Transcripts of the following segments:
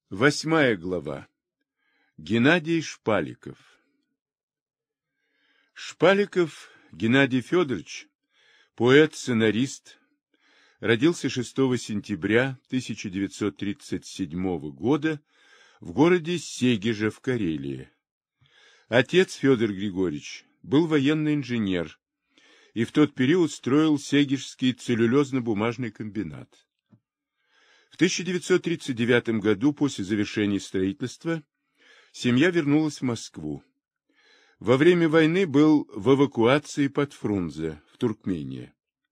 Восьмая глава. Геннадий Шпаликов. Шпаликов Геннадий Федорович, поэт-сценарист, родился 6 сентября 1937 года в городе Сегежа в Карелии. Отец Федор Григорьевич был военный инженер и в тот период строил Сегежский целлюлозно-бумажный комбинат. В 1939 году, после завершения строительства, семья вернулась в Москву. Во время войны был в эвакуации под Фрунзе, в Туркмении.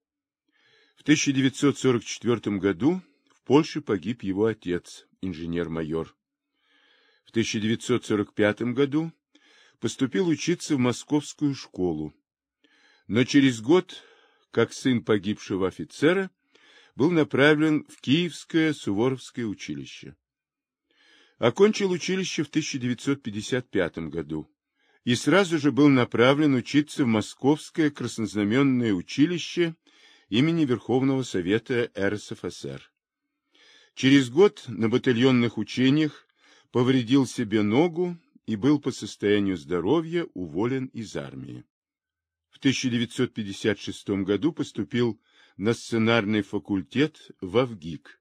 В 1944 году в Польше погиб его отец, инженер-майор. В 1945 году поступил учиться в московскую школу, но через год, как сын погибшего офицера, был направлен в Киевское Суворовское училище. Окончил училище в 1955 году и сразу же был направлен учиться в Московское краснознаменное училище имени Верховного Совета РСФСР. Через год на батальонных учениях повредил себе ногу и был по состоянию здоровья уволен из армии. В 1956 году поступил на сценарный факультет в АВГИК.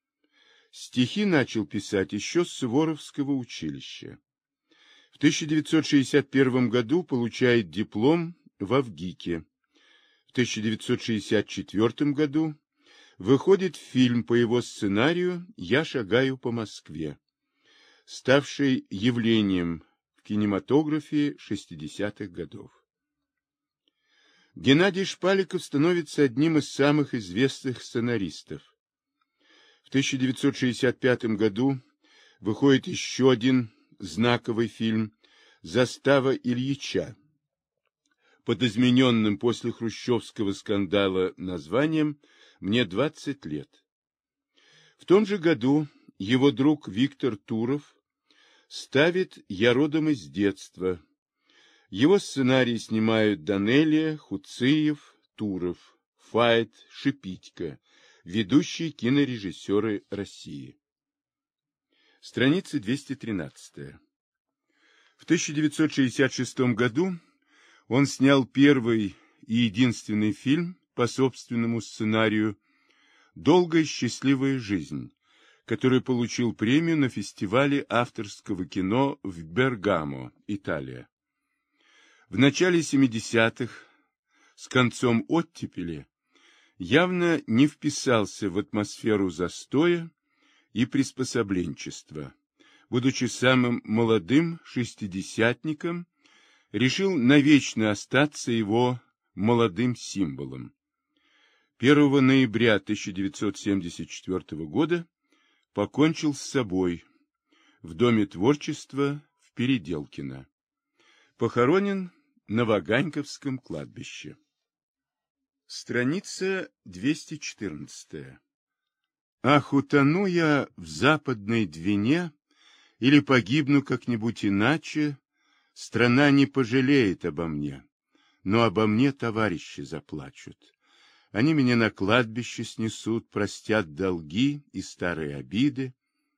Стихи начал писать еще с Суворовского училища. В 1961 году получает диплом в АВГИКе. В 1964 году выходит фильм по его сценарию «Я шагаю по Москве», ставший явлением в кинематографе 60-х годов. Геннадий Шпаликов становится одним из самых известных сценаристов. В 1965 году выходит еще один знаковый фильм «Застава Ильича» под измененным после хрущевского скандала названием «Мне 20 лет». В том же году его друг Виктор Туров ставит «Я родом из детства». Его сценарии снимают Данелия, Хуциев, Туров, Файт, Шипитько, ведущие кинорежиссеры России. Страница 213. В 1966 году он снял первый и единственный фильм по собственному сценарию «Долгая счастливая жизнь», который получил премию на фестивале авторского кино в Бергамо, Италия. В начале 70-х, с концом оттепели, явно не вписался в атмосферу застоя и приспособленчества. Будучи самым молодым шестидесятником, решил навечно остаться его молодым символом. 1 ноября 1974 года покончил с собой в Доме творчества в Переделкино. Похоронен на Ваганьковском кладбище. Страница 214. Ах, утону я в западной Двине или погибну как-нибудь иначе, страна не пожалеет обо мне, но обо мне товарищи заплачут. Они меня на кладбище снесут, простят долги и старые обиды.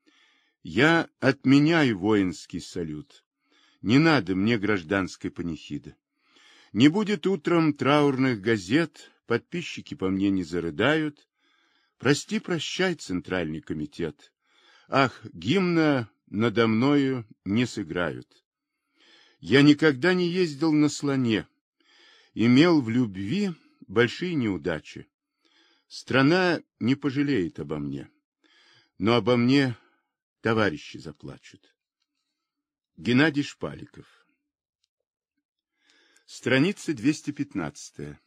Я отменяю воинский салют. Не надо мне гражданской панихиды. Не будет утром траурных газет, подписчики по мне не зарыдают. Прости, прощай, Центральный комитет. Ах, гимна надо мною не сыграют. Я никогда не ездил на слоне, имел в любви большие неудачи. Страна не пожалеет обо мне, но обо мне товарищи заплачут. Геннадий Шпаликов. Страница 215.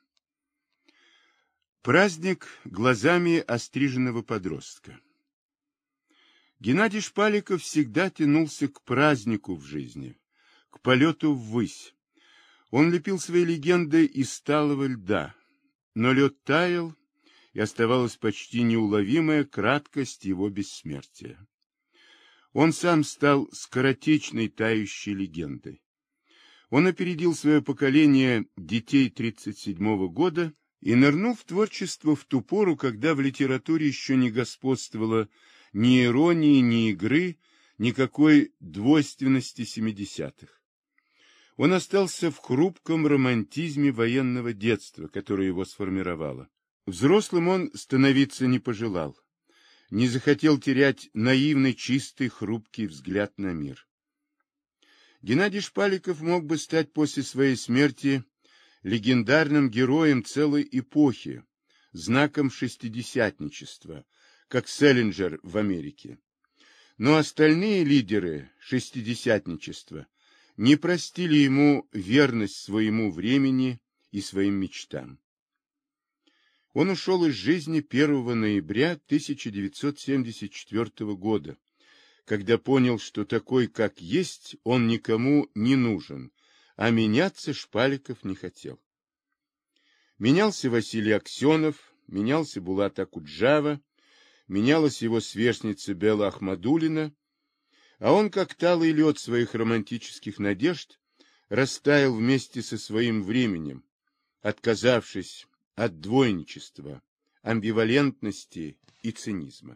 Праздник глазами остриженного подростка. Геннадий Шпаликов всегда тянулся к празднику в жизни, к полету ввысь. Он лепил свои легенды из сталого льда, но лед таял, и оставалась почти неуловимая краткость его бессмертия. Он сам стал скоротечной тающей легендой. Он опередил свое поколение детей 1937 года и нырнул в творчество в ту пору, когда в литературе еще не господствовало ни иронии, ни игры, никакой двойственности 70-х. Он остался в хрупком романтизме военного детства, которое его сформировало. Взрослым он становиться не пожелал, не захотел терять наивный, чистый, хрупкий взгляд на мир. Геннадий Шпаликов мог бы стать после своей смерти легендарным героем целой эпохи, знаком шестидесятничества, как Селлинджер в Америке. Но остальные лидеры шестидесятничества не простили ему верность своему времени и своим мечтам. Он ушел из жизни 1 ноября 1974 года, когда понял, что такой, как есть, он никому не нужен, а меняться Шпаликов не хотел. Менялся Василий Аксенов, менялся Булат Акуджава, менялась его сверстница Белла Ахмадуллина, а он, как талый лед своих романтических надежд, растаял вместе со своим временем, отказавшись от двойничества, амбивалентности и цинизма.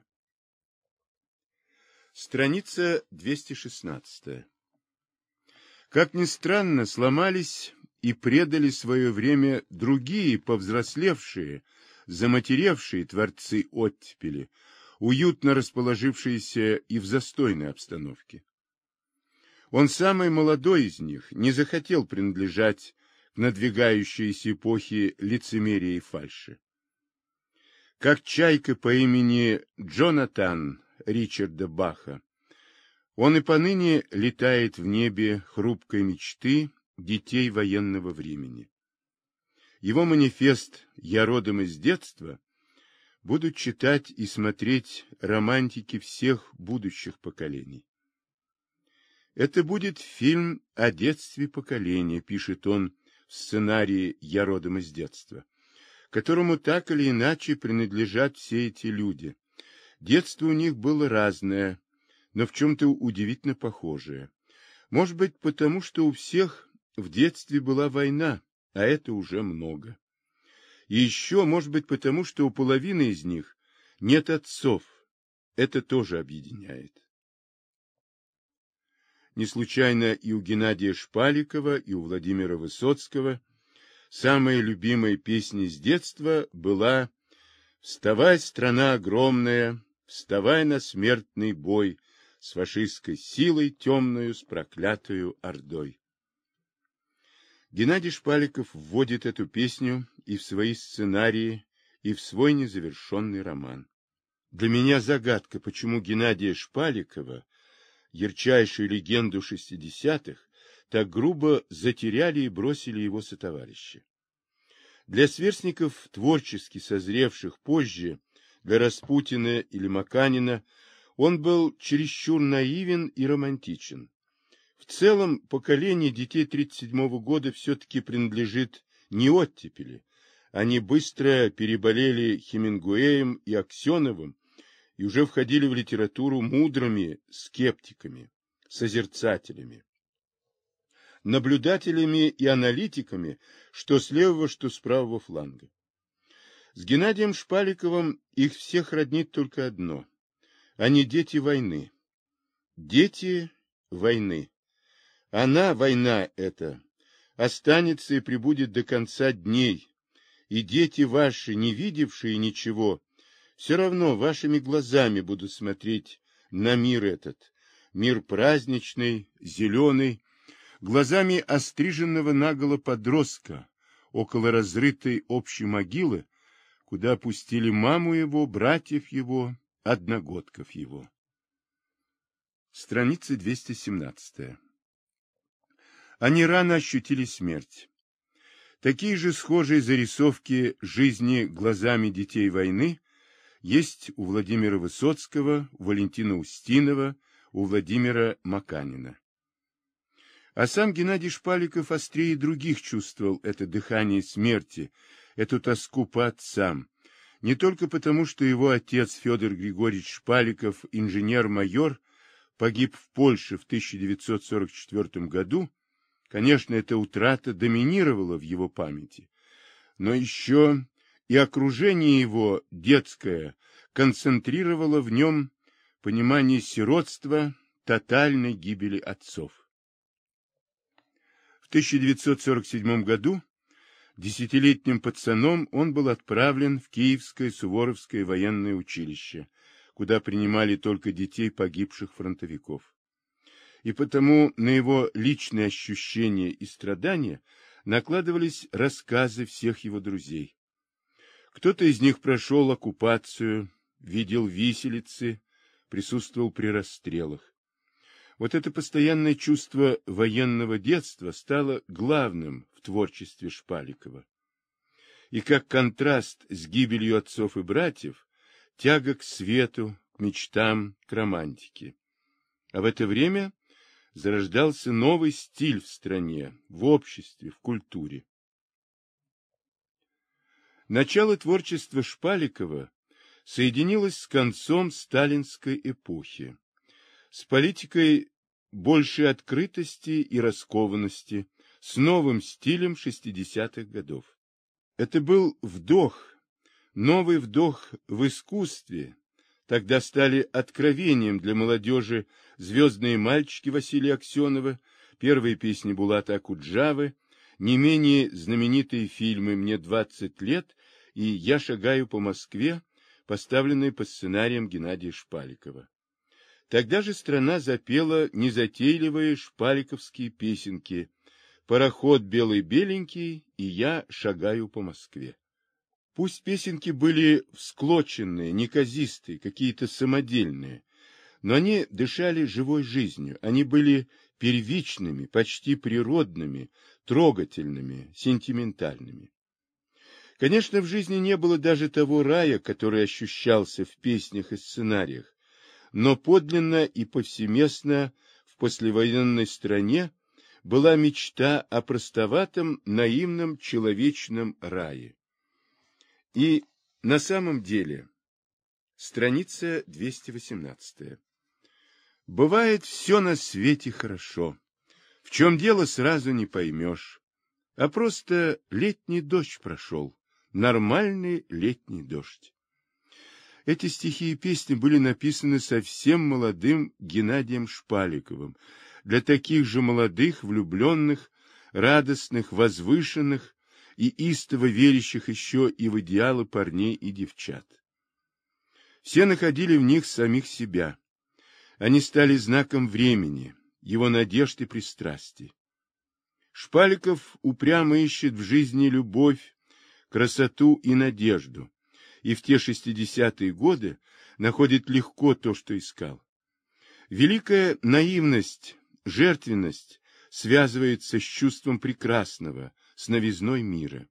Страница 216. Как ни странно, сломались и предали свое время другие повзрослевшие, заматеревшие творцы оттепели, уютно расположившиеся и в застойной обстановке. Он самый молодой из них не захотел принадлежать к надвигающейся эпохе лицемерия и фальши. Как чайка по имени Джонатан Ричарда Баха, он и поныне летает в небе хрупкой мечты детей военного времени. Его манифест «Я родом из детства» будут читать и смотреть романтики всех будущих поколений. Это будет фильм о детстве поколения, пишет он в сценарии «Я родом из детства», которому так или иначе принадлежат все эти люди. Детство у них было разное, но в чем-то удивительно похожее. Может быть, потому что у всех в детстве была война, а это уже много. И еще, может быть, потому что у половины из них нет отцов. Это тоже объединяет. Не случайно и у Геннадия Шпаликова, и у Владимира Высоцкого самая любимая песня с детства была «Вставай, страна огромная, вставай на смертный бой с фашистской силой темную, с проклятою ордой». Геннадий Шпаликов вводит эту песню и в свои сценарии, и в свой незавершенный роман. Для меня загадка, почему Геннадия Шпаликова, ярчайшую легенду 60-х, так грубо затеряли и бросили его сотоварищи. Для сверстников, творчески созревших позже, для Распутина или Маканина, он был чересчур наивен и романтичен. В целом, поколение детей 1937 года все-таки принадлежит не оттепели. Они быстро переболели Хемингуэем и Аксеновым и уже входили в литературу мудрыми скептиками, созерцателями, наблюдателями и аналитиками, что с левого, что с правого фланга. С Геннадием Шпаликовым их всех роднит только одно. Они дети войны. Дети войны. Она, война эта, останется и пребудет до конца дней, и дети ваши, не видевшие ничего, все равно вашими глазами будут смотреть на мир этот, мир праздничный, зеленый, глазами остриженного наголо подростка, около разрытой общей могилы, куда опустили маму его, братьев его, одногодков его. Страница 217. Они рано ощутили смерть. Такие же схожие зарисовки жизни глазами детей войны есть у Владимира Высоцкого, у Валентина Устинова, у Владимира Маканина. А сам Геннадий Шпаликов острее других чувствовал это дыхание смерти, эту тоску по отцам, не только потому, что его отец Федор Григорьевич Шпаликов, инженер-майор, погиб в Польше в 1944 году, конечно, эта утрата доминировала в его памяти, но еще и окружение его детское концентрировало в нем понимание сиротства, тотальной гибели отцов. В 1947 году десятилетним пацаном он был отправлен в Киевское Суворовское военное училище, куда принимали только детей погибших фронтовиков. И потому на его личные ощущения и страдания накладывались рассказы всех его друзей. Кто-то из них прошел оккупацию, видел виселицы, присутствовал при расстрелах. Вот это постоянное чувство военного детства стало главным в творчестве Шпаликова. И как контраст с гибелью отцов и братьев, тяга к свету, к мечтам, к романтике. А в это время зарождался новый стиль в стране, в обществе, в культуре. Начало творчества Шпаликова соединилось с концом сталинской эпохи, с политикой большей открытости и раскованности, с новым стилем 60-х годов. Это был вдох, новый вдох в искусстве. Тогда стали откровением для молодежи «Звездные мальчики» Василия Аксенова, первые песни Булата Акуджавы, не менее знаменитые фильмы «Мне 20 лет» и «Я шагаю по Москве», поставленные по сценариям Геннадия Шпаликова. Тогда же страна запела незатейливые шпаликовские песенки «Пароход белый-беленький» и «Я шагаю по Москве». Пусть песенки были всклоченные, неказистые, какие-то самодельные, но они дышали живой жизнью, они были первичными, почти природными, трогательными, сентиментальными. Конечно, в жизни не было даже того рая, который ощущался в песнях и сценариях, но подлинно и повсеместно в послевоенной стране была мечта о простоватом, наивном, человечном рае. И на самом деле, страница 218. Бывает все на свете хорошо. В чем дело, сразу не поймешь. А просто летний дождь прошел. Нормальный летний дождь. Эти стихи и песни были написаны совсем молодым Геннадием Шпаликовым, для таких же молодых, влюбленных, радостных, возвышенных и истово верящих еще и в идеалы парней и девчат. Все находили в них самих себя. Они стали знаком времени, его надежд и пристрастий. Шпаликов упрямо ищет в жизни любовь, красоту и надежду, и в те 60-е годы находит легко то, что искал. Великая наивность, жертвенность связывается с чувством прекрасного, с новизной мира.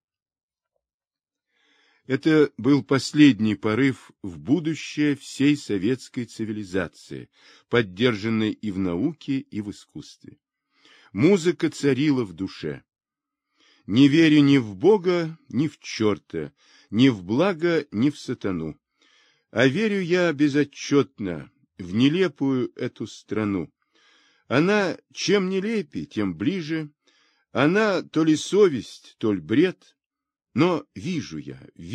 Это был последний порыв в будущее всей советской цивилизации, поддержанной и в науке, и в искусстве. Музыка царила в душе. Не верю ни в Бога, ни в черта, ни в благо, ни в сатану. А верю я безотчетно в нелепую эту страну. Она чем нелепее, тем ближе. Она то ли совесть, то ли бред. Но вижу,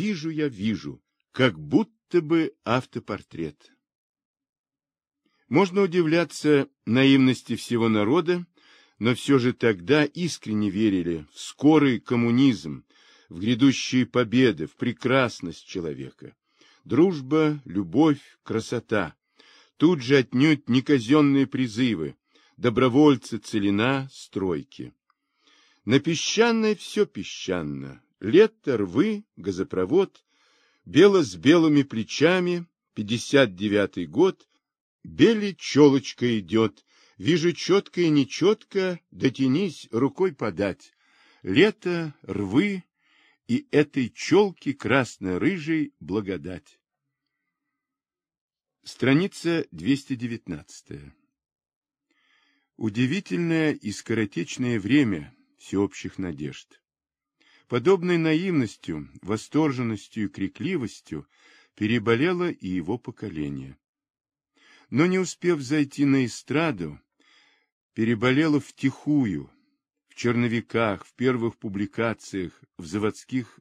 как будто бы автопортрет. Можно удивляться наивности всего народа, но все же тогда искренне верили в скорый коммунизм, в грядущие победы, в прекрасность человека. Дружба, любовь, красота. Тут же отнюдь не казенные призывы, добровольцы, целина, стройки. На песчаное все песчано. Лето, рвы, газопровод, бело с белыми плечами, 59-й год, белей челочка идет, вижу четко и нечетко, дотянись рукой подать. Лето, рвы и этой челки красно-рыжей благодать. Страница 219. Удивительное и скоротечное время всеобщих надежд. Подобной наивностью, восторженностью и крикливостью переболело и его поколение. Но не успев зайти на эстраду, переболело втихую, в черновиках, в первых публикациях, в заводских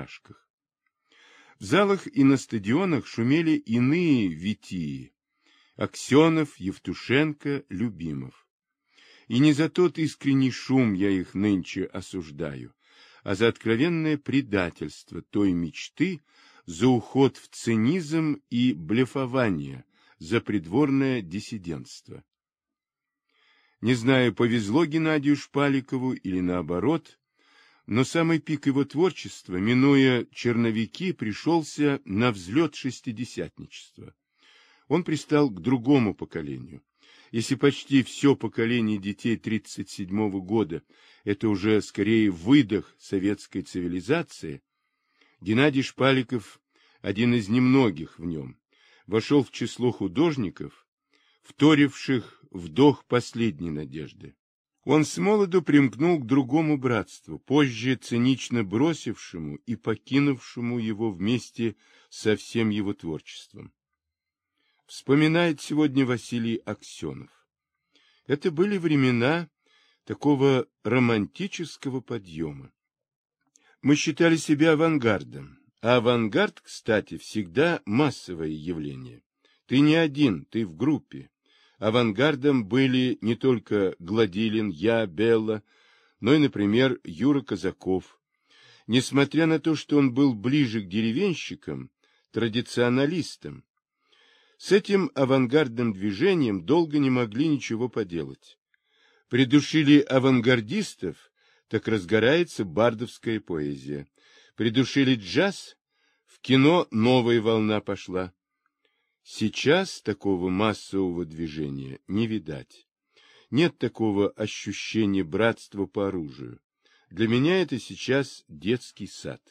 многотиражках. В залах и на стадионах шумели иные витии, Аксенов, Евтушенко, Любимов. И не за тот искренний шум я их нынче осуждаю, а за откровенное предательство той мечты, за уход в цинизм и блефование, за придворное диссидентство. Не знаю, повезло Геннадию Шпаликову или наоборот, но самый пик его творчества, минуя черновики, пришелся на взлет шестидесятничества. Он пристал к другому поколению. Если почти все поколение детей 1937 года – это уже скорее выдох советской цивилизации, Геннадий Шпаликов, один из немногих в нем, вошел в число художников, вторивших вдох последней надежды. Он смолоду примкнул к другому братству, позже цинично бросившему и покинувшему его вместе со всем его творчеством. Вспоминает сегодня Василий Аксенов. Это были времена такого романтического подъема. Мы считали себя авангардом, а авангард, кстати, всегда массовое явление. Ты не один, ты в группе. Авангардом были не только Гладилин, я, Белла, но и, например, Юра Казаков. Несмотря на то, что он был ближе к деревенщикам, традиционалистам, с этим авангардным движением долго не могли ничего поделать. Придушили авангардистов, так разгорается бардовская поэзия. Придушили джаз, в кино новая волна пошла. Сейчас такого массового движения не видать. Нет такого ощущения братства по оружию. Для меня это сейчас детский сад.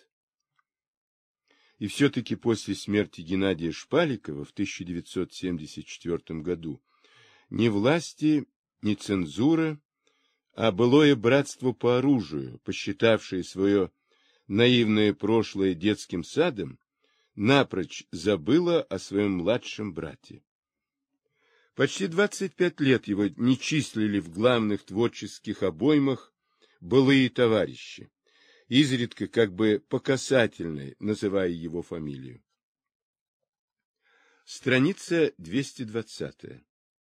И все-таки после смерти Геннадия Шпаликова в 1974 году ни власти, ни цензура, а былое братство по оружию, посчитавшее свое наивное прошлое детским садом, напрочь забыло о своем младшем брате. Почти 25 лет его не числили в главных творческих обоймах былые товарищи, изредка как бы по касательной, называя его фамилию. Страница 220.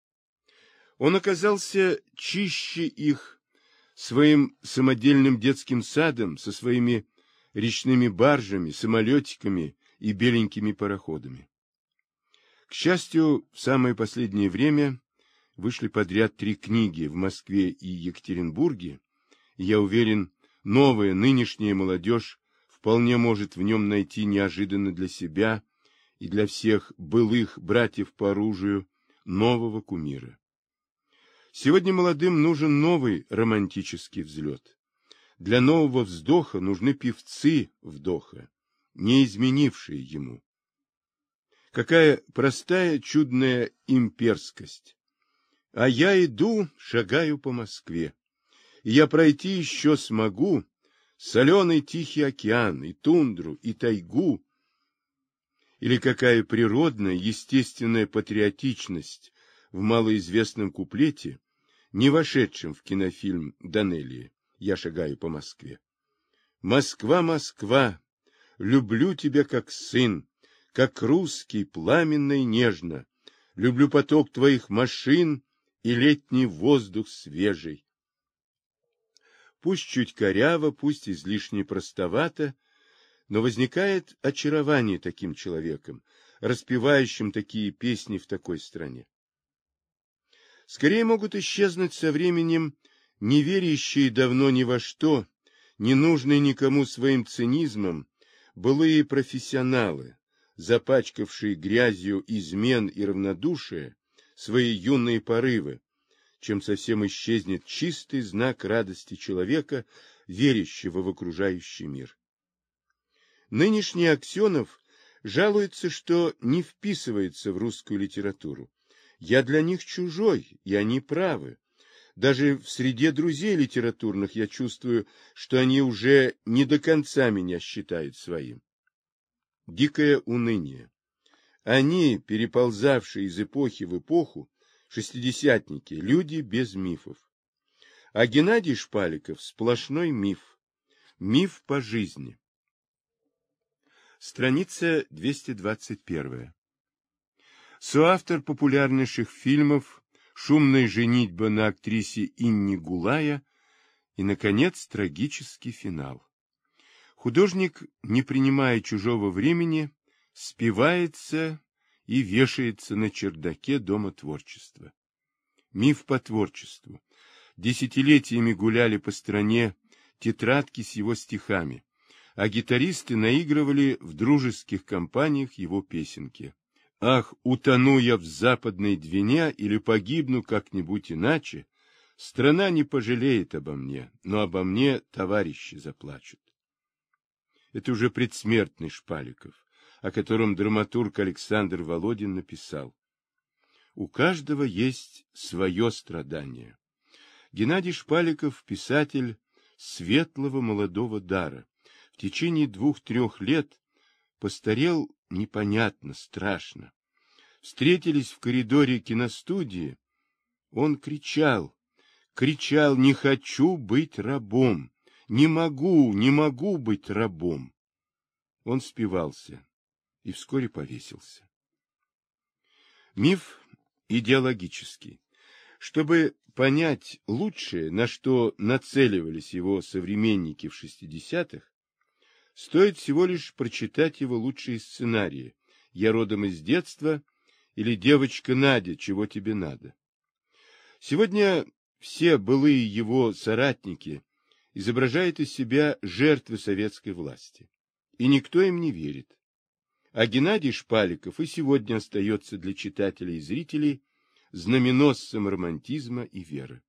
Он оказался чище их своим самодельным детским садом со своими речными баржами, самолетиками и беленькими пароходами. К счастью, в самое последнее время вышли подряд 3 книги в Москве и Екатеринбурге, и я уверен, новая нынешняя молодежь вполне может в нем найти неожиданно для себя и для всех былых братьев по оружию нового кумира. Сегодня молодым нужен новый романтический взлет. Для нового вздоха нужны певцы вдоха, не изменившие ему. Какая простая, чудная имперскость. А я иду, шагаю по Москве. И я пройти еще смогу соленый тихий океан, и тундру, и тайгу. Или какая природная, естественная патриотичность в малоизвестном куплете, не вошедшем в кинофильм Данелия «Я шагаю по Москве». Москва, Москва, люблю тебя как сын, как русский, пламенно и нежно. Люблю поток твоих машин и летний воздух свежий. Пусть чуть коряво, пусть излишне простовато, но возникает очарование таким человеком, распевающим такие песни в такой стране. Скорее могут исчезнуть со временем не верящие давно ни во что, не нужные никому своим цинизмом, былые профессионалы, запачкавшие грязью измен и равнодушия свои юные порывы, чем совсем исчезнет чистый знак радости человека, верящего в окружающий мир. Нынешний Аксенов жалуется, что не вписывается в русскую литературу. Я для них чужой, и они правы. Даже в среде друзей литературных я чувствую, что они уже не до конца меня считают своим. Дикое уныние. Они, переползавшие из эпохи в эпоху, шестидесятники, люди без мифов. А Геннадий Шпаликов — сплошной миф. Миф по жизни. Страница 221. соавтор популярнейших фильмов «Шумная женитьба на актрисе Инне Гулая» и, наконец, трагический финал. Художник, не принимая чужого времени, спивается и вешается на чердаке Дома творчества. Миф по творчеству. Десятилетиями гуляли по стране тетрадки с его стихами, а гитаристы наигрывали в дружеских компаниях его песенки. «Ах, утону я в западной Двине или погибну как-нибудь иначе, страна не пожалеет обо мне, но обо мне товарищи заплачут». Это уже предсмертный Шпаликов, о котором драматург Александр Володин написал: «У каждого есть свое страдание». Геннадий Шпаликов – писатель светлого молодого дара. В течение 2-3 лет постарел непонятно, страшно. Встретились в коридоре киностудии. Он кричал, не хочу быть рабом, не могу быть рабом. Он спивался и вскоре повесился. Миф идеологический. Чтобы понять лучшее, на что нацеливались его современники в 60-х, стоит всего лишь прочитать его лучшие сценарии «Я родом из детства» или «Девочка Надя, чего тебе надо?». Сегодня все былые его соратники изображают из себя жертвы советской власти, и никто им не верит. А Геннадий Шпаликов и сегодня остается для читателей и зрителей знаменосцем романтизма и веры.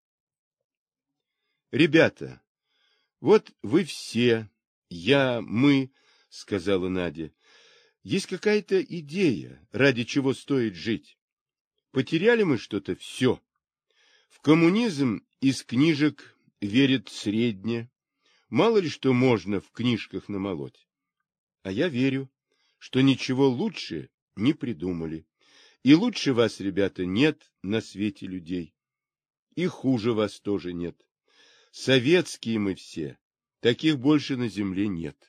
Ребята, вот вы все, мы, сказала Надя, есть какая-то идея, ради чего стоит жить. Потеряли мы что-то все. В коммунизм из книжек верят средне. Мало ли что можно в книжках намолоть. А я верю, что ничего лучше не придумали. И лучше вас, ребята, нет на свете людей. И хуже вас тоже нет. Советские мы все. Таких больше на земле нет.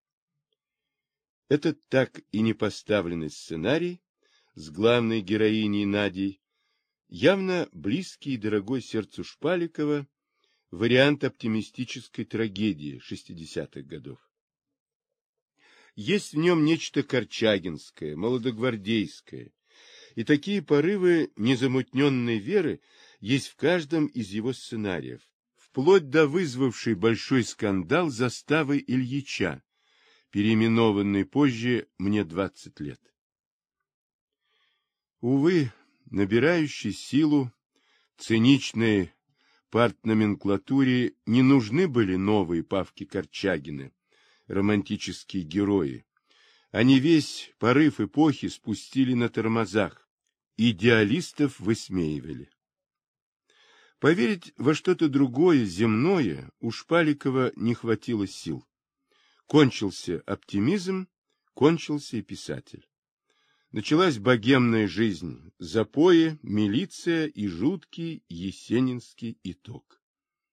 Этот так и не поставленный сценарий с главной героиней Надей, явно близкий и дорогой сердцу Шпаликова, вариант оптимистической трагедии 60-х годов. Есть в нем нечто корчагинское, молодогвардейское, и такие порывы незамутненной веры есть в каждом из его сценариев, вплоть до вызвавшей большой скандал заставы Ильича, переименованной позже «Мне 20 лет». Увы, набирающей силу циничной партноменклатуре не нужны были новые Павки Корчагины, романтические герои. Они весь порыв эпохи спустили на тормозах, идеалистов высмеивали. Поверить во что-то другое, земное, у Шпаликова не хватило сил. Кончился оптимизм, кончился и писатель. Началась богемная жизнь, запои, милиция и жуткий есенинский итог.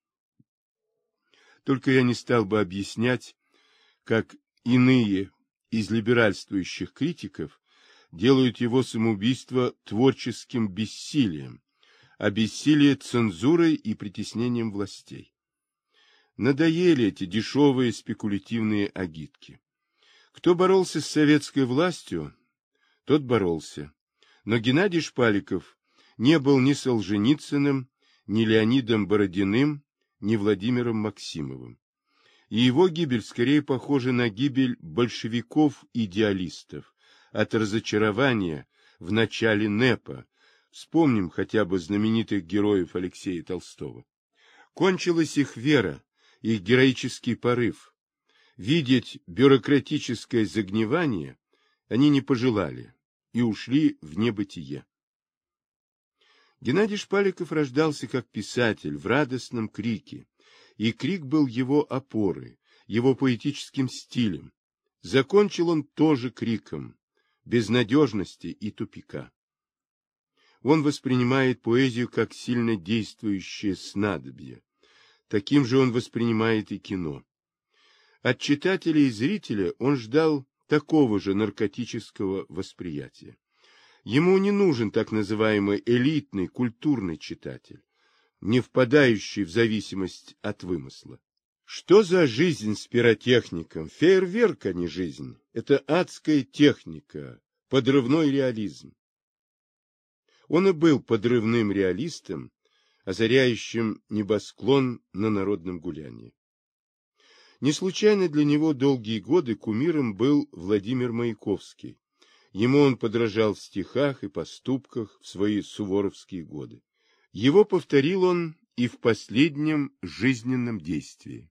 Только я не стал бы объяснять, как иные из либеральствующих критиков делают его самоубийство творческим бессилием, а бессилие цензурой и притеснением властей. Надоели эти дешевые спекулятивные агитки. Кто боролся с советской властью, тот боролся. Но Геннадий Шпаликов не был ни Солженицыным, ни Леонидом Бородиным, ни Владимиром Максимовым. И его гибель скорее похожа на гибель большевиков-идеалистов от разочарования в начале НЭПа. Вспомним хотя бы знаменитых героев Алексея Толстого. Кончилась их вера, их героический порыв. Видеть бюрократическое загнивание они не пожелали и ушли в небытие. Геннадий Шпаликов рождался как писатель в радостном крике, и крик был его опорой, его поэтическим стилем. Закончил он тоже криком безнадежности и тупика. Он воспринимает поэзию как сильно действующее снадобье. Таким же он воспринимает и кино. От читателя и зрителя он ждал такого же наркотического восприятия. Ему не нужен так называемый элитный культурный читатель, не впадающий в зависимость от вымысла. Что за жизнь с пиротехником? Фейерверк, а не жизнь. Это адская техника, подрывной реализм. Он и был подрывным реалистом, озаряющим небосклон на народном гулянии. Не случайно для него долгие годы кумиром был Владимир Маяковский. Ему он подражал в стихах и поступках в свои суворовские годы. Его повторил он и в последнем жизненном действии.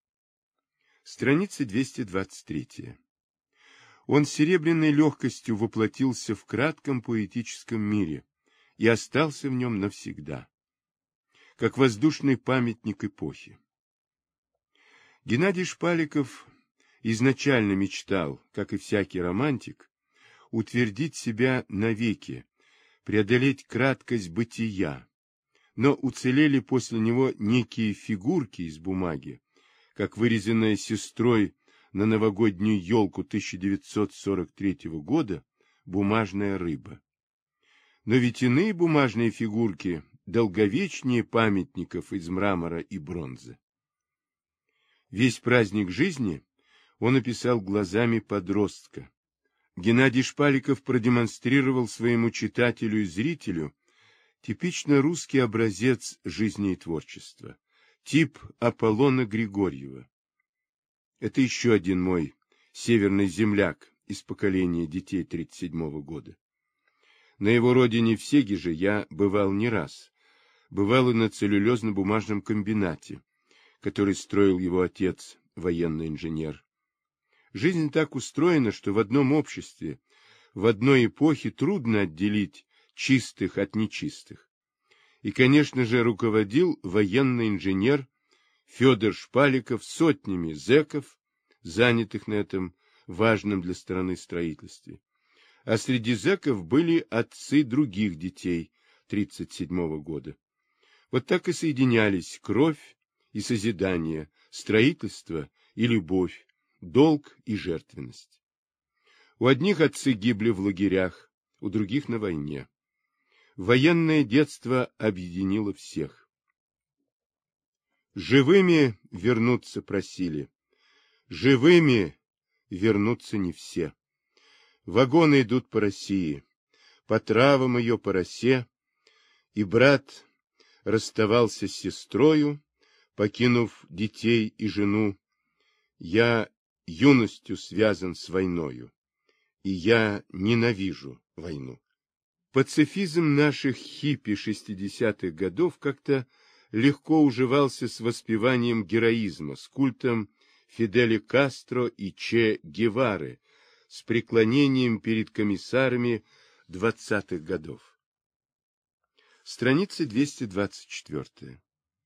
Страница 223. Он с серебряной легкостью воплотился в кратком поэтическом мире и остался в нем навсегда, как воздушный памятник эпохи. Геннадий Шпаликов изначально мечтал, как и всякий романтик, утвердить себя навеки, преодолеть краткость бытия, но уцелели после него некие фигурки из бумаги, как вырезанная сестрой на новогоднюю елку 1943 года бумажная рыба. Но ведь иные бумажные фигурки долговечнее памятников из мрамора и бронзы. Весь праздник жизни он описал глазами подростка. Геннадий Шпаликов продемонстрировал своему читателю и зрителю типично русский образец жизни и творчества, тип Аполлона Григорьева. Это еще один мой северный земляк из поколения детей 1937 года. На его родине в Сегеже я бывал не раз. Бывал и на целлюлезно-бумажном комбинате, который строил его отец, военный инженер. Жизнь так устроена, что в одном обществе, в одной эпохе трудно отделить чистых от нечистых. И, конечно же, руководил военный инженер Федор Шпаликов сотнями зэков, занятых на этом важном для страны строительстве. А среди зэков были отцы других детей 1937 года. Вот так и соединялись кровь и созидание, строительство и любовь, долг и жертвенность. У одних отцы гибли в лагерях, у других на войне. Военное детство объединило всех. Живыми вернуться просили. Живыми вернутся не все. Вагоны идут по России, по травам ее, по росе, и брат расставался с сестрою, покинув детей и жену. Я юностью связан с войною, и я ненавижу войну. Пацифизм наших хиппи 60-х годов как-то легко уживался с воспеванием героизма, с культом Фиделя Кастро и Че Гевары, с преклонением перед комиссарами 20-х годов. Страница 224.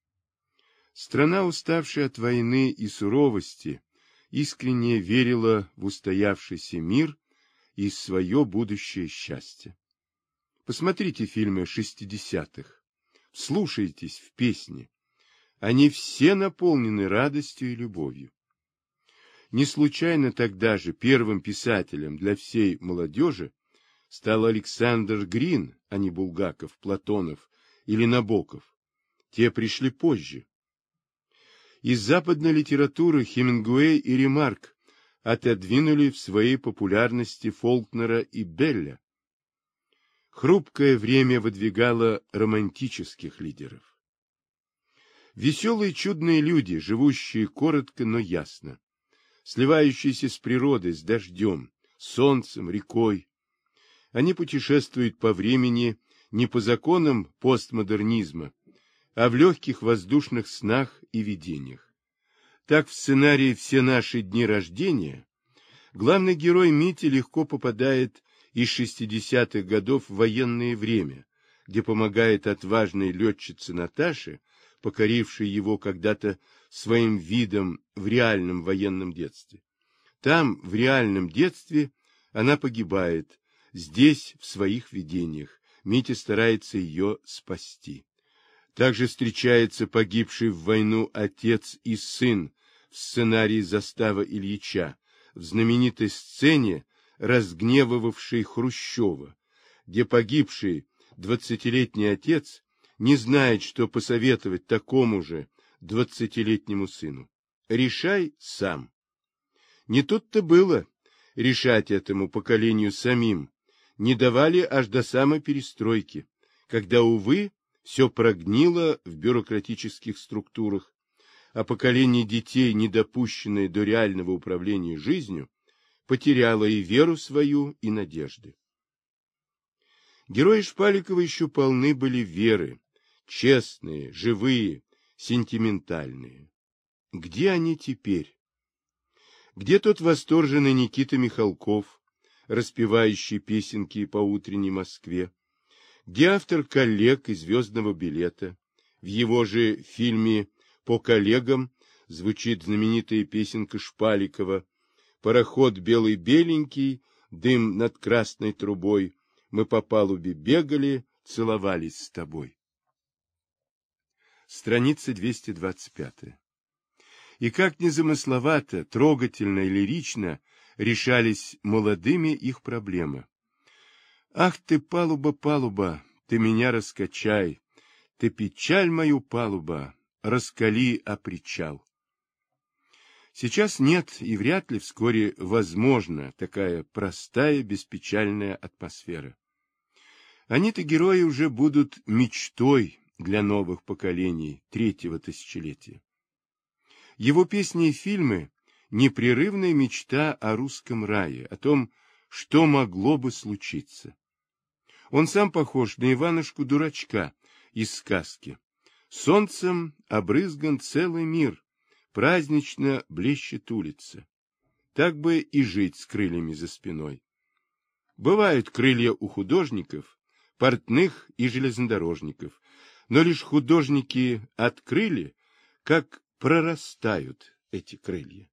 Страна, уставшая от войны и суровости, искренне верила в устоявшийся мир и свое будущее счастье. Посмотрите фильмы 60-х, вслушайтесь в песни. Они все наполнены радостью и любовью. Не случайно тогда же первым писателем для всей молодежи стал Александр Грин, а не Булгаков, Платонов или Набоков. Те пришли позже. Из западной литературы Хемингуэй и Ремарк отодвинули в своей популярности Фолкнера и Белля. Хрупкое время выдвигало романтических лидеров. Веселые чудные люди, живущие коротко, но ясно, сливающиеся с природой, с дождем, солнцем, рекой. Они путешествуют по времени не по законам постмодернизма, а в легких воздушных снах и видениях. Так в сценарии «Все наши дни рождения» главный герой Митя легко попадает из 60-х годов в военное время, где помогает отважной летчице Наташе, покорившей его когда-то своим видом в реальном военном детстве. Там, в реальном детстве, она погибает, здесь, в своих видениях, Митя старается ее спасти. Также встречается погибший в войну отец и сын в сценарии «Застава Ильича», в знаменитой сцене, разгневывавшей Хрущева, где погибший 20-летний отец не знает, что посоветовать такому же 20-летнему сыну. Решай сам. Не тут-то было решать этому поколению самим. Не давали аж до самой перестройки, когда, увы, все прогнило в бюрократических структурах, а поколение детей, не допущенное до реального управления жизнью, потеряло и веру свою, и надежды. Герои Шпаликова еще полны были веры, честные, живые, сентиментальные. Где они теперь? Где тот восторженный Никита Михалков, распевающий песенки по утренней Москве? Где автор «Коллег» и «Звездного билета»? В его же фильме «По коллегам» звучит знаменитая песенка Шпаликова: «Пароход белый-беленький, дым над красной трубой, мы по палубе бегали, целовались с тобой». Страница 225. И как незамысловато, трогательно и лирично решались молодыми их проблемы. Ах ты, палуба, палуба, ты меня раскачай, ты печаль мою, палуба, раскали о причал. Сейчас нет и вряд ли вскоре возможна такая простая, беспечальная атмосфера. Они-то, герои, уже будут мечтой для новых поколений третьего тысячелетия. Его песни и фильмы — непрерывная мечта о русском рае, о том, что могло бы случиться. Он сам похож на Иванушку-дурачка из сказки. Солнцем обрызган целый мир, празднично блещет улица. Так бы и жить с крыльями за спиной. Бывают крылья у художников, портных и железнодорожников, но лишь художники открыли, как прорастают эти крылья.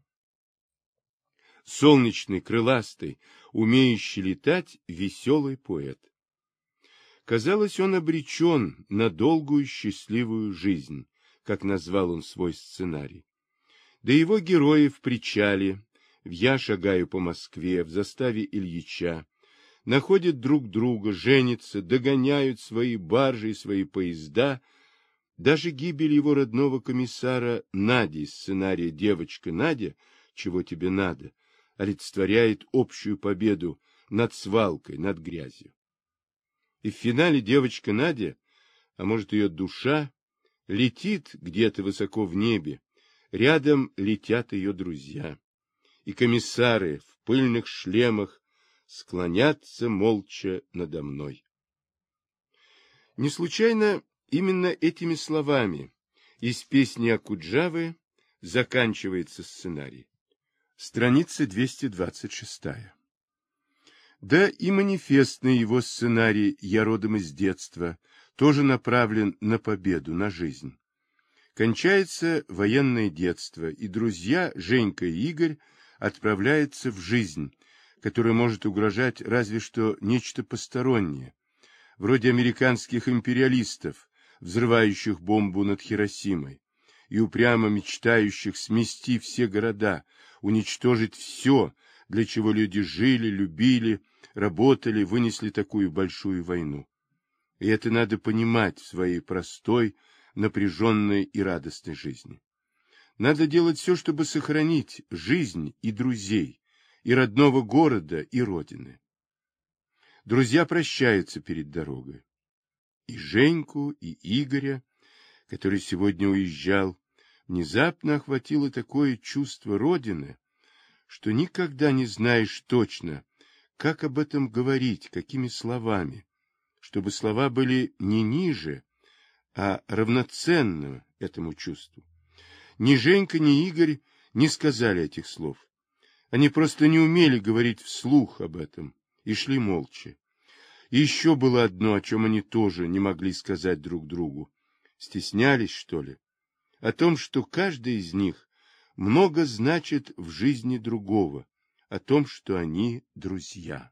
Солнечный, крыластый, умеющий летать, веселый поэт. Казалось, он обречен на долгую счастливую жизнь, как назвал он свой сценарий. Да его герои в «Причале», в «Я шагаю по Москве», в «Заставе Ильича» находят друг друга, женятся, догоняют свои баржи и свои поезда. Даже гибель его родного комиссара Нади из сценария «Девочка Надя, чего тебе надо?» олицетворяет общую победу над свалкой, над грязью. И в финале девочка Надя, а может ее душа, летит где-то высоко в небе, рядом летят ее друзья. И комиссары в пыльных шлемах склонятся молча надо мной. Не случайно именно этими словами из песни Акуджавы заканчивается сценарий. Страница 226. Да и манифестный его сценарий «Я родом из детства» тоже направлен на победу, на жизнь. Кончается военное детство, и друзья Женька и Игорь отправляются в жизнь, которая может угрожать разве что нечто постороннее, вроде американских империалистов, взрывающих бомбу над Хиросимой, и упрямо мечтающих смести все города, уничтожить все, для чего люди жили, любили, работали, вынесли такую большую войну. И это надо понимать в своей простой, напряженной и радостной жизни. Надо делать все, чтобы сохранить жизнь и друзей, и родного города, и родины. Друзья прощаются перед дорогой. И Женьку, и Игоря, который сегодня уезжал, внезапно охватило такое чувство родины, что никогда не знаешь точно, как об этом говорить, какими словами, чтобы слова были не ниже, а равноценны этому чувству. Ни Женька, ни Игорь не сказали этих слов. Они просто не умели говорить вслух об этом и шли молча. И еще было одно, о чем они тоже не могли сказать друг другу. Стеснялись, что ли? О том, что каждый из них много значит в жизни другого, о том, что они друзья.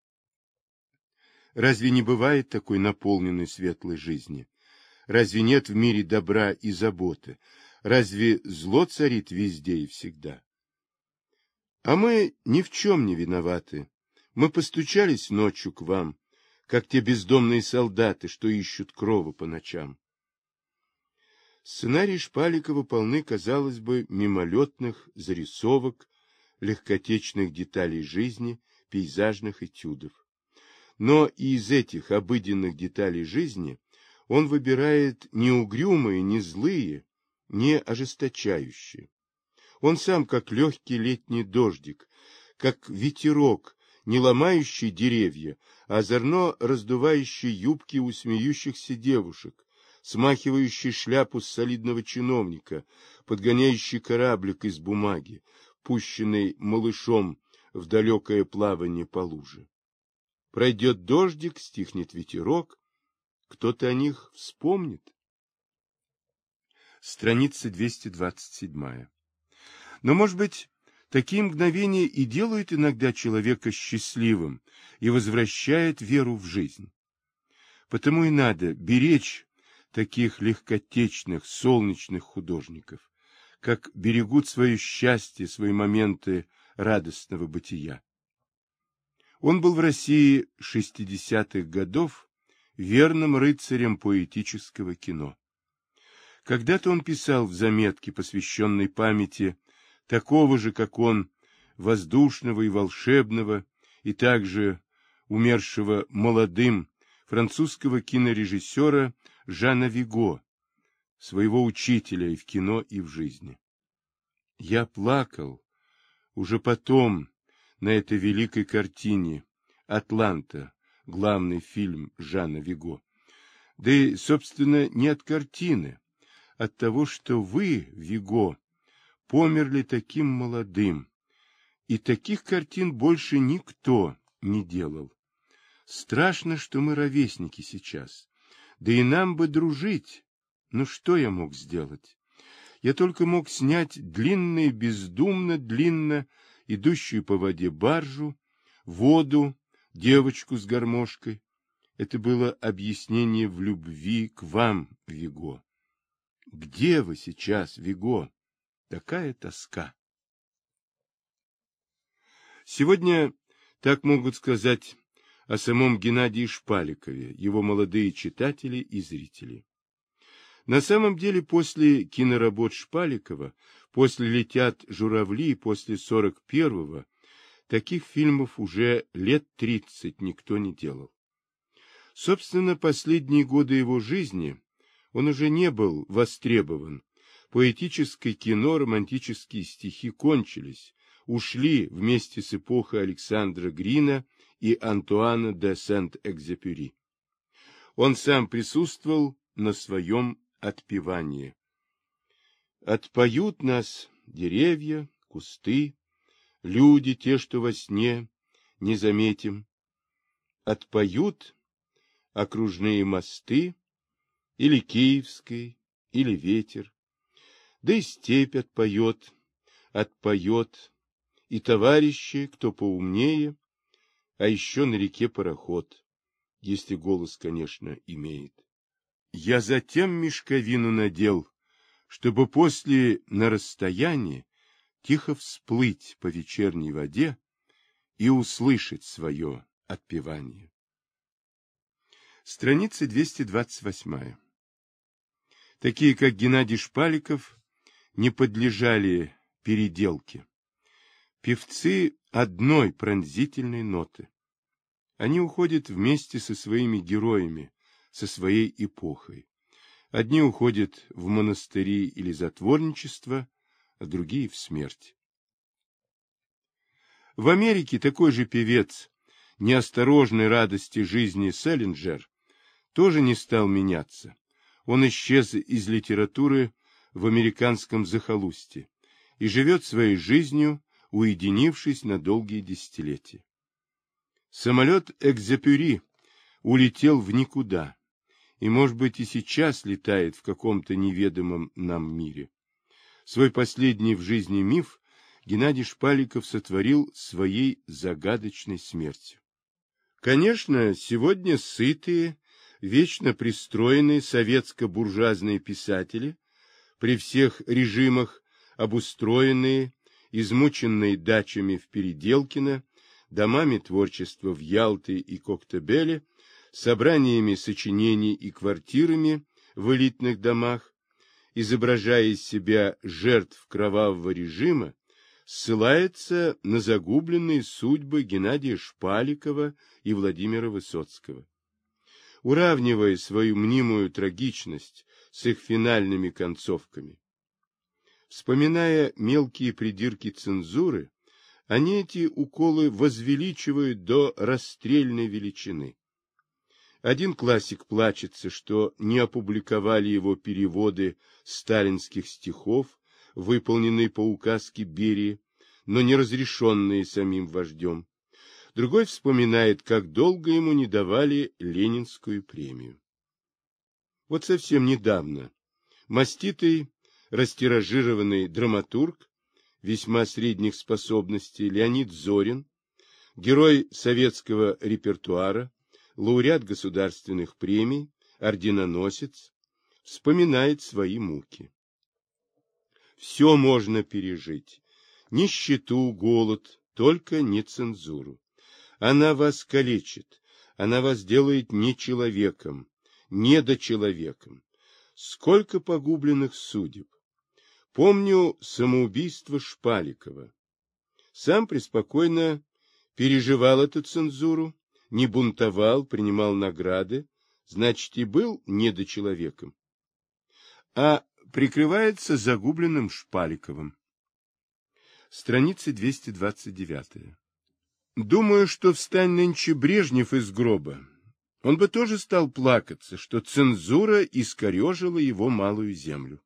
Разве не бывает такой наполненной светлой жизни? Разве нет в мире добра и заботы? Разве зло царит везде и всегда? А мы ни в чем не виноваты. Мы постучались ночью к вам, как те бездомные солдаты, что ищут крова по ночам. Сценарии Шпаликова полны, казалось бы, мимолетных зарисовок, легкотечных деталей жизни, пейзажных этюдов. Но и из этих обыденных деталей жизни он выбирает не угрюмые, не злые, не ожесточающие. Он сам, как легкий летний дождик, как ветерок, не ломающий деревья, а озорно раздувающий юбки у смеющихся девушек, смахивающий шляпу с солидного чиновника, подгоняющий кораблик из бумаги, пущенный малышом в далекое плавание по луже. Пройдет дождик, стихнет ветерок, кто-то о них вспомнит. Страница 227. Но, может быть, такие мгновения и делают иногда человека счастливым и возвращают веру в жизнь. Потому и надо беречь таких легкотечных, солнечных художников, как берегут свое счастье, свои моменты радостного бытия. Он был в России 60-х годов верным рыцарем поэтического кино. Когда-то он писал в заметке, посвященной памяти такого же, как он, воздушного и волшебного, и также умершего молодым французского кинорежиссера Жана Виго, своего учителя и в кино, и в жизни. Я плакал уже потом на этой великой картине «Атланта», главный фильм Жана Виго. Да и, собственно, не от картины, от того, что вы, Виго, померли таким молодым, и таких картин больше никто не делал. Страшно, что мы ровесники сейчас, да и нам бы дружить. Но что я мог сделать? Я только мог снять длинно и бездумно длинно идущую по воде баржу, воду, девочку с гармошкой. Это было объяснение в любви к вам, Виго. Где вы сейчас, Виго? Такая тоска. Сегодня так могут сказать о самом Геннадии Шпаликове, его молодые читатели и зрители. На самом деле, после киноработ Шпаликова, после «Летят журавли», после 41-го, таких фильмов уже лет 30 никто не делал. Собственно, последние годы его жизни он уже не был востребован. Поэтическое кино, романтические стихи кончились, ушли вместе с эпохой Александра Грина и Антуана де Сент-Экзюпери. Он сам присутствовал на своем отпевании. Отпоют нас деревья, кусты, люди, те, что во сне, не заметим. Отпоют окружные мосты, или Киевский, или ветер. Да и степь отпоет, и товарищи, кто поумнее, а еще на реке пароход, если голос, конечно, имеет. Я затем мешковину надел, чтобы после на расстоянии тихо всплыть по вечерней воде и услышать свое отпевание. Страница 228. Такие, как Геннадий Шпаликов, не подлежали переделке. Певцы одной пронзительной ноты. Они уходят вместе со своими героями, со своей эпохой. Одни уходят в монастыри или затворничество, а другие в смерть. В Америке такой же певец неосторожной радости жизни Селлинджер тоже не стал меняться. Он исчез из литературы в американском захолустье и живет своей жизнью, уединившись на долгие десятилетия. Самолет Экзюпери улетел в никуда, и, может быть, и сейчас летает в каком-то неведомом нам мире. Свой последний в жизни миф Геннадий Шпаликов сотворил своей загадочной смертью. Конечно, сегодня сытые, вечно пристроенные советско-буржуазные писатели, при всех режимах обустроенные, измученные дачами в Переделкино, домами творчества в Ялте и Коктебеле, собраниями сочинений и квартирами в элитных домах, изображая из себя жертв кровавого режима, ссылается на загубленные судьбы Геннадия Шпаликова и Владимира Высоцкого. Уравнивая свою мнимую трагичность с их финальными концовками. Вспоминая мелкие придирки цензуры, они эти уколы возвеличивают до расстрельной величины. Один классик плачется, что не опубликовали его переводы сталинских стихов, выполненные по указке Берии, но не разрешенные самим вождем. Другой вспоминает, как долго ему не давали Ленинскую премию. Вот совсем недавно маститый, растиражированный драматург весьма средних способностей Леонид Зорин, герой советского репертуара, лауреат государственных премий, орденоносец, вспоминает свои муки. Все можно пережить. Нищету, голод, только не цензуру. Она вас калечит, она вас делает не человеком, недочеловеком. Сколько погубленных судеб. Помню самоубийство Шпаликова. Сам преспокойно переживал эту цензуру, не бунтовал, принимал награды, значит, и был недочеловеком. А прикрывается загубленным Шпаликовым. Страница 229. Думаю, что встань нынче Брежнев из гроба, он бы тоже стал плакаться, что цензура искорежила его малую землю.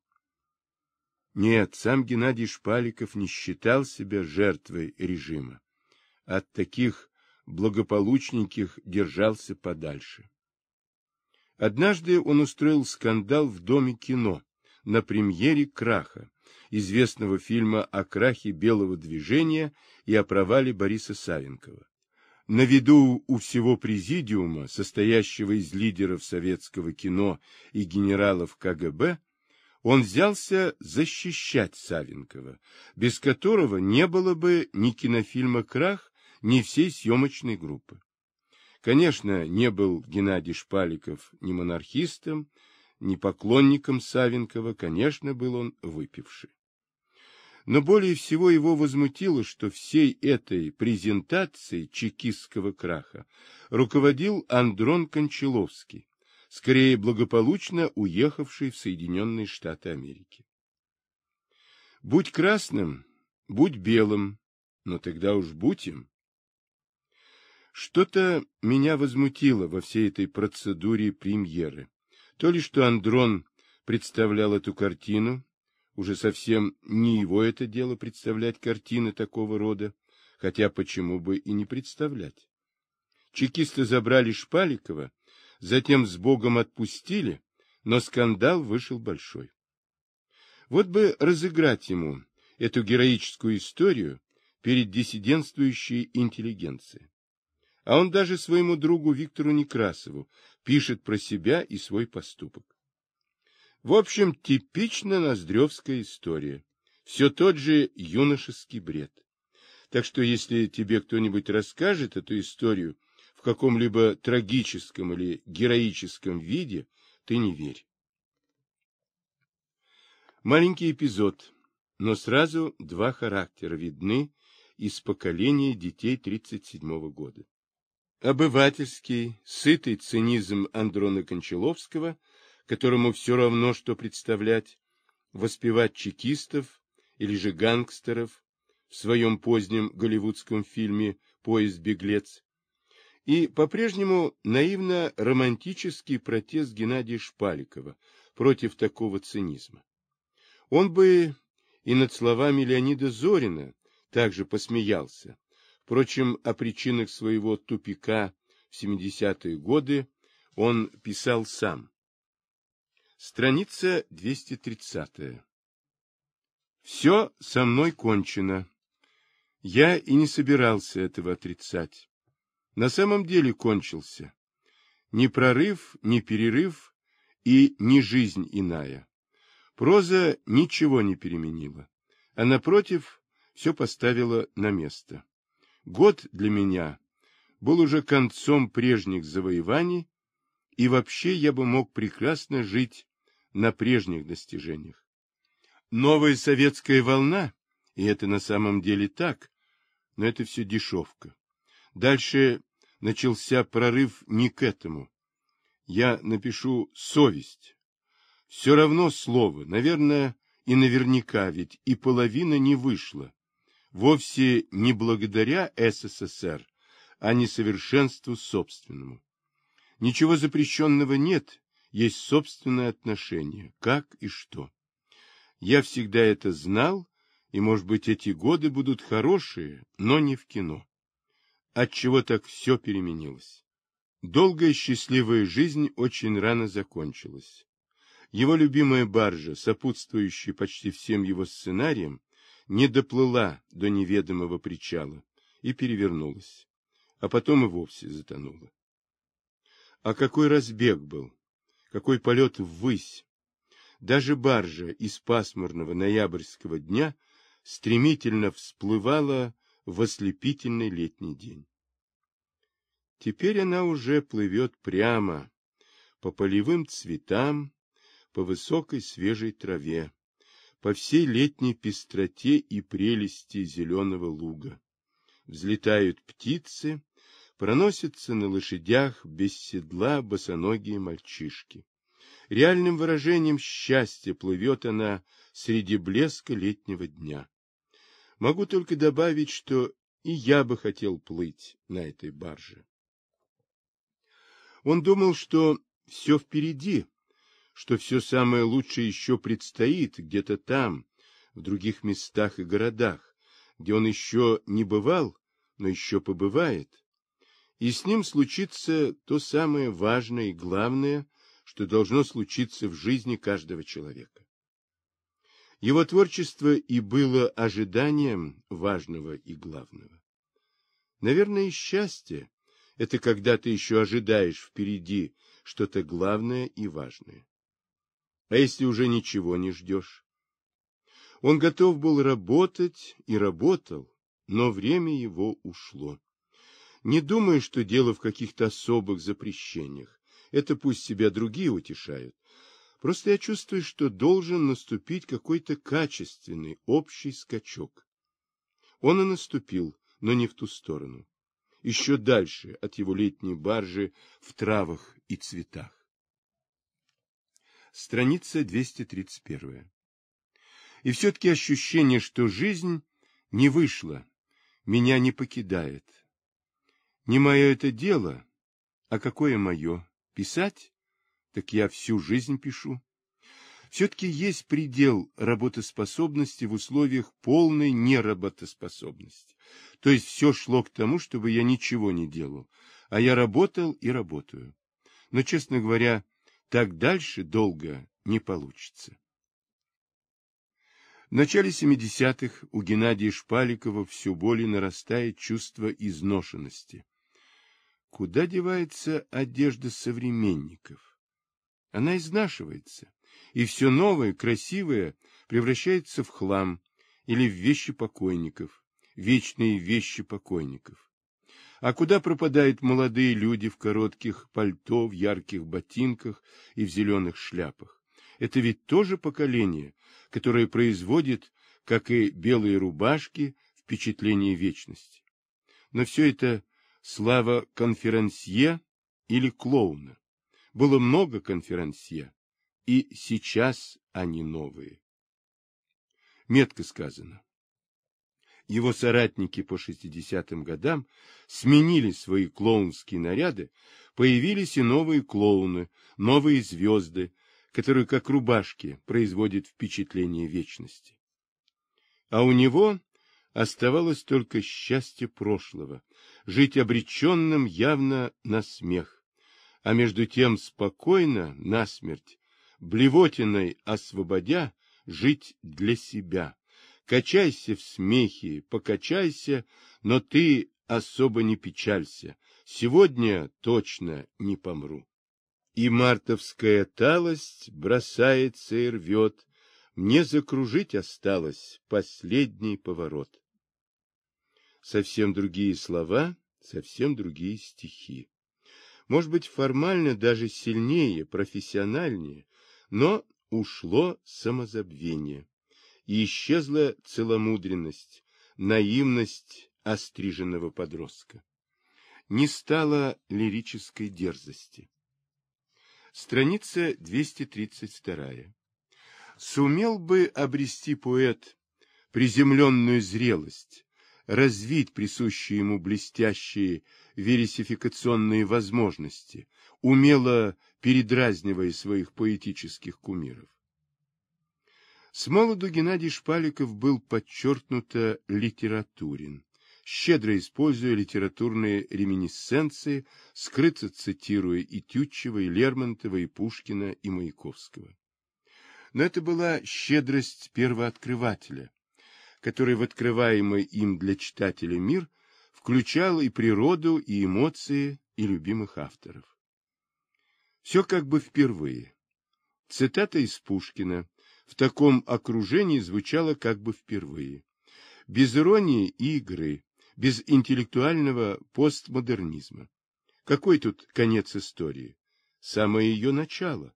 Нет, сам Геннадий Шпаликов не считал себя жертвой режима. От таких благополучненьких держался подальше. Однажды он устроил скандал в Доме кино на премьере «Краха», известного фильма о крахе белого движения и о провале Бориса Савенкова. На виду у всего президиума, состоящего из лидеров советского кино и генералов КГБ, он взялся защищать Савенкова, без которого не было бы ни кинофильма «Крах», ни всей съемочной группы. Конечно, не был Геннадий Шпаликов ни монархистом, ни поклонником Савенкова, конечно, был он выпивший. Но более всего его возмутило, что всей этой презентацией чекистского краха руководил Андрон Кончаловский, скорее благополучно уехавший в Соединенные Штаты Америки. Будь красным, будь белым, но тогда уж будь им. Что-то меня возмутило во всей этой процедуре премьеры. То ли что Андрон представлял эту картину, уже совсем не его это дело представлять картины такого рода, хотя почему бы и не представлять. Чекисты забрали Шпаликова, затем с Богом отпустили, но скандал вышел большой. Вот бы разыграть ему эту героическую историю перед диссидентствующей интеллигенцией. А он даже своему другу Виктору Некрасову пишет про себя и свой поступок. В общем, типично ноздревская история. Все тот же юношеский бред. Так что, если тебе кто-нибудь расскажет эту историю в каком-либо трагическом или героическом виде, ты не верь. Маленький эпизод, но сразу два характера видны из поколения детей 1937 года. Обывательский, сытый цинизм Андрона Кончаловского, которому все равно, что представлять, воспевать чекистов или же гангстеров в своем позднем голливудском фильме «Поезд-беглец», и по-прежнему наивно-романтический протест Геннадия Шпаликова против такого цинизма. Он бы и над словами Леонида Зорина также посмеялся. Впрочем, о причинах своего тупика в 70-е годы он писал сам. Страница 230. Все со мной кончено. Я и не собирался этого отрицать. На самом деле кончился. Ни прорыв, ни перерыв и ни жизнь иная. Проза ничего не переменила, а напротив, все поставила на место. Год для меня был уже концом прежних завоеваний, и вообще я бы мог прекрасно жить на прежних достижениях. Новая советская волна, и это на самом деле так, но это все дешевка. Дальше начался прорыв не к этому. Я напишу «совесть». Все равно слово, наверное, и наверняка, ведь и половина не вышла. Вовсе не благодаря СССР, а несовершенству собственному. Ничего запрещенного нет, есть собственное отношение, как и что. Я всегда это знал, и, может быть, эти годы будут хорошие, но не в кино. Отчего так все переменилось? Долгая счастливая жизнь очень рано закончилась. Его любимая баржа, сопутствующая почти всем его сценариям, не доплыла до неведомого причала и перевернулась, а потом и вовсе затонула. А какой разбег был, какой полет ввысь! Даже баржа из пасмурного ноябрьского дня стремительно всплывала в ослепительный летний день. Теперь она уже плывет прямо по полевым цветам, по высокой свежей траве, по всей летней пестроте и прелести зеленого луга. Взлетают птицы, проносятся на лошадях без седла босоногие мальчишки. Реальным выражением счастья плывет она среди блеска летнего дня. Могу только добавить, что и я бы хотел плыть на этой барже. Он думал, что все впереди, что все самое лучшее еще предстоит где-то там, в других местах и городах, где он еще не бывал, но еще побывает. И с ним случится то самое важное и главное, что должно случиться в жизни каждого человека. Его творчество и было ожиданием важного и главного. Наверное, и счастье — это когда ты еще ожидаешь впереди что-то главное и важное. А если уже ничего не ждешь? Он готов был работать и работал, но время его ушло. Не думаю, что дело в каких-то особых запрещениях. Это пусть себя другие утешают. Просто я чувствую, что должен наступить какой-то качественный, общий скачок. Он и наступил, но не в ту сторону. Еще дальше от его летней баржи в травах и цветах. Страница 231. И все-таки ощущение, что жизнь не вышла, меня не покидает. Не мое это дело, а какое мое? Писать? Так я всю жизнь пишу. Все-таки есть предел работоспособности в условиях полной неработоспособности. То есть все шло к тому, чтобы я ничего не делал, а я работал и работаю. Но, честно говоря, так дальше долго не получится. В начале 70-х у Геннадия Шпаликова все более нарастает чувство изношенности. Куда девается одежда современников? Она изнашивается, и все новое, красивое превращается в хлам или в вещи покойников, вечные вещи покойников. А куда пропадают молодые люди в коротких пальто, в ярких ботинках и в зеленых шляпах? Это ведь тоже поколение, которое производит, как и белые рубашки, впечатление вечности. Но все это слава конферансье или клоуна. Было много конферансье, и сейчас они новые. Метко сказано. Его соратники по 60-м годам сменили свои клоунские наряды, появились и новые клоуны, новые звезды, которые, как рубашки, производят впечатление вечности. А у него оставалось только счастье прошлого, жить обреченным явно на смех, а между тем спокойно, насмерть, блевотиной освободя, жить для себя. Качайся в смехе, покачайся, но ты особо не печалься. Сегодня точно не помру. И мартовская талость бросается и рвет. Мне закружить осталось последний поворот. Совсем другие слова, совсем другие стихи. может быть, формально даже сильнее, профессиональнее, но ушло самозабвение, и исчезла целомудренность, наивность остриженного подростка. Не стало лирической дерзости. Страница 232. Сумел бы обрести поэт приземленную зрелость, развить присущие ему блестящие версификационные возможности, умело передразнивая своих поэтических кумиров. Смолоду Геннадий Шпаликов был подчеркнуто литературен, щедро используя литературные реминисценции, скрыто цитируя и Тютчева, и Лермонтова, и Пушкина, и Маяковского. Но это была щедрость первооткрывателя, который в открываемый им для читателя мир включал и природу, и эмоции, и любимых авторов. Все как бы впервые. Цитата из Пушкина в таком окружении звучала как бы впервые. Без иронии и игры, без интеллектуального постмодернизма. Какой тут конец истории? Самое ее начало.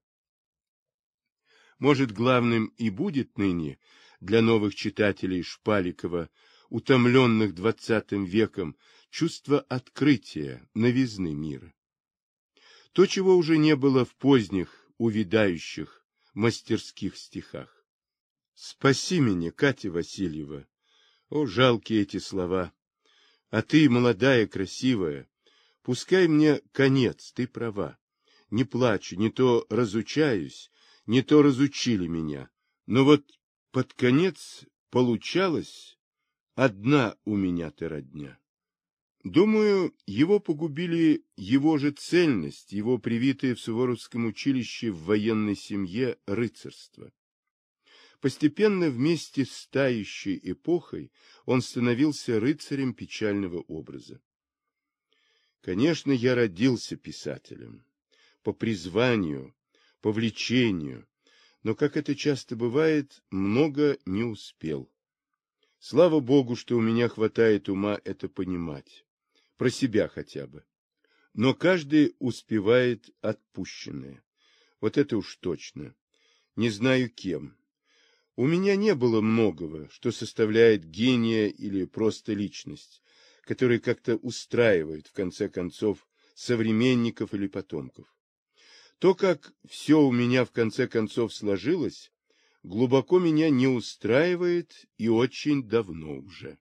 Может, главным и будет ныне для новых читателей Шпаликова, утомленных XX веком, чувство открытия, новизны мира. То, чего уже не было в поздних, увядающих, мастерских стихах. «Спаси меня, Катя Васильева!» О, жалкие эти слова! А ты, молодая, красивая, пускай мне конец, ты права. Не плачу, не то разучаюсь, не то разучили меня. Но вот под конец получалось одна у меня ты родня. Думаю, его погубили его же цельность, его привитое в Суворовском училище в военной семье рыцарство. Постепенно вместе с тающей эпохой он становился рыцарем печального образа. Конечно, я родился писателем, по призванию, по влечению, но, как это часто бывает, много не успел. Слава Богу, что у меня хватает ума это понимать, про себя хотя бы. Но каждый успевает отпущенное. Вот это уж точно. Не знаю кем. У меня не было многого, что составляет гения или просто личность, которые как-то устраивают, в конце концов, современников или потомков. То, как все у меня в конце концов сложилось, глубоко меня не устраивает и очень давно уже.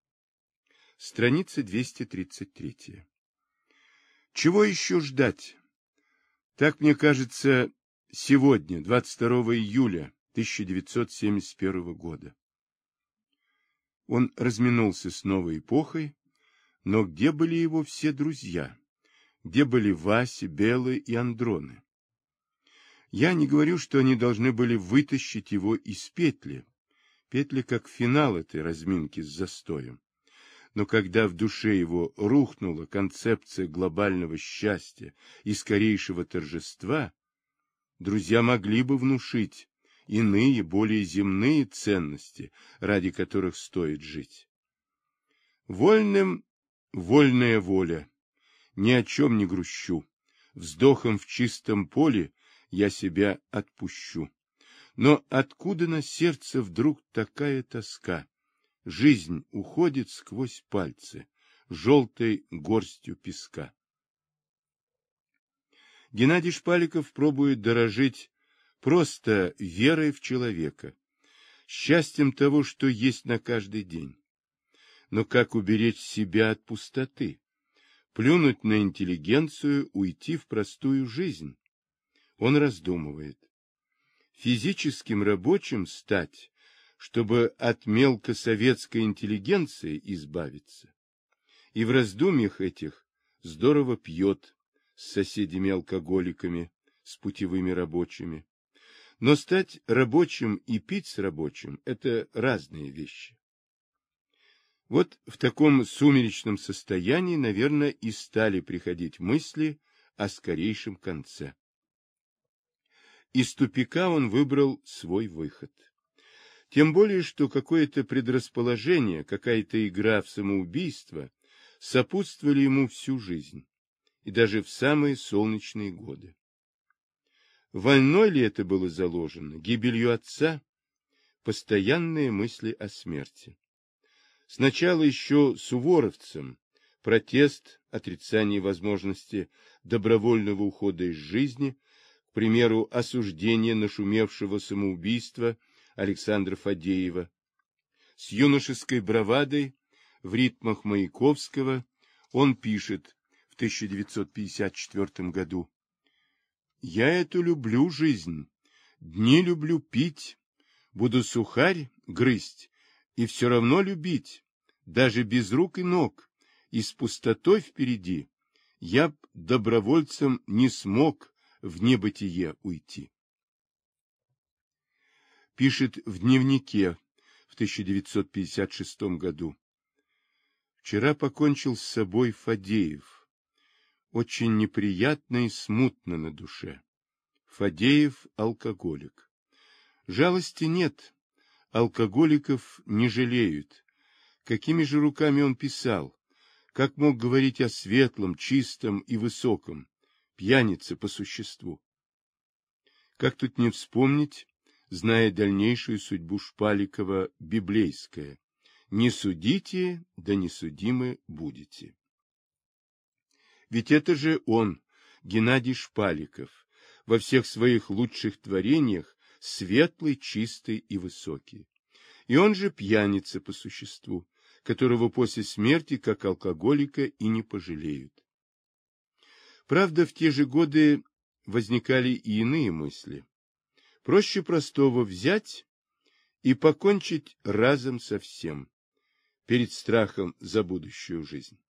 Страница 233. Чего еще ждать? Так, мне кажется, сегодня, 22 июля 1971 года. Он разминулся с новой эпохой, но где были его все друзья? Где были Вася, Белый и Андроны? Я не говорю, что они должны были вытащить его из петли. Петли как финал этой разминки с застоем. Но когда в душе его рухнула концепция глобального счастья и скорейшего торжества, друзья могли бы внушить иные, более земные ценности, ради которых стоит жить. Вольным вольная воля, ни о чем не грущу, вздохом в чистом поле я себя отпущу. Но откуда на сердце вдруг такая тоска? Жизнь уходит сквозь пальцы, желтой горстью песка. Геннадий Шпаликов пробует дорожить просто верой в человека, счастьем того, что есть на каждый день. Но как уберечь себя от пустоты? Плюнуть на интеллигенцию, уйти в простую жизнь? Он раздумывает. Физическим рабочим стать, чтобы от мелкосоветской интеллигенции избавиться. И в раздумьях этих здорово пьет с соседями-алкоголиками, с путевыми рабочими. Но стать рабочим и пить с рабочим – это разные вещи. Вот в таком сумеречном состоянии, наверное, и стали приходить мысли о скорейшем конце. Из тупика он выбрал свой выход. Тем более, что какое-то предрасположение, какая-то игра в самоубийство сопутствовали ему всю жизнь. и даже в самые солнечные годы. Вольной ли это было заложено? Гибелью отца? Постоянные мысли о смерти. Сначала еще суворовцам протест, отрицание возможности добровольного ухода из жизни, к примеру, осуждение нашумевшего самоубийства Александра Фадеева. С юношеской бравадой в ритмах Маяковского он пишет в 1954 году: «Я эту люблю жизнь, дни люблю пить, буду сухарь грызть и все равно любить, даже без рук и ног, и с пустотой впереди, я б добровольцем не смог в небытие уйти». Пишет в дневнике в 1956 году: «Вчера покончил с собой Фадеев. Очень неприятно и смутно на душе. Фадеев – алкоголик. Жалости нет, алкоголиков не жалеют. Какими же руками он писал? Как мог говорить о светлом, чистом и высоком? Пьяница по существу». Как тут не вспомнить, зная дальнейшую судьбу Шпаликова, библейское: «Не судите, да не судимы будете». Ведь это же он, Геннадий Шпаликов, во всех своих лучших творениях светлый, чистый и высокий. И он же пьяница по существу, которого после смерти, как алкоголика, и не пожалеют. Правда, в те же годы возникали и иные мысли. Проще простого взять и покончить разом со всем, перед страхом за будущую жизнь.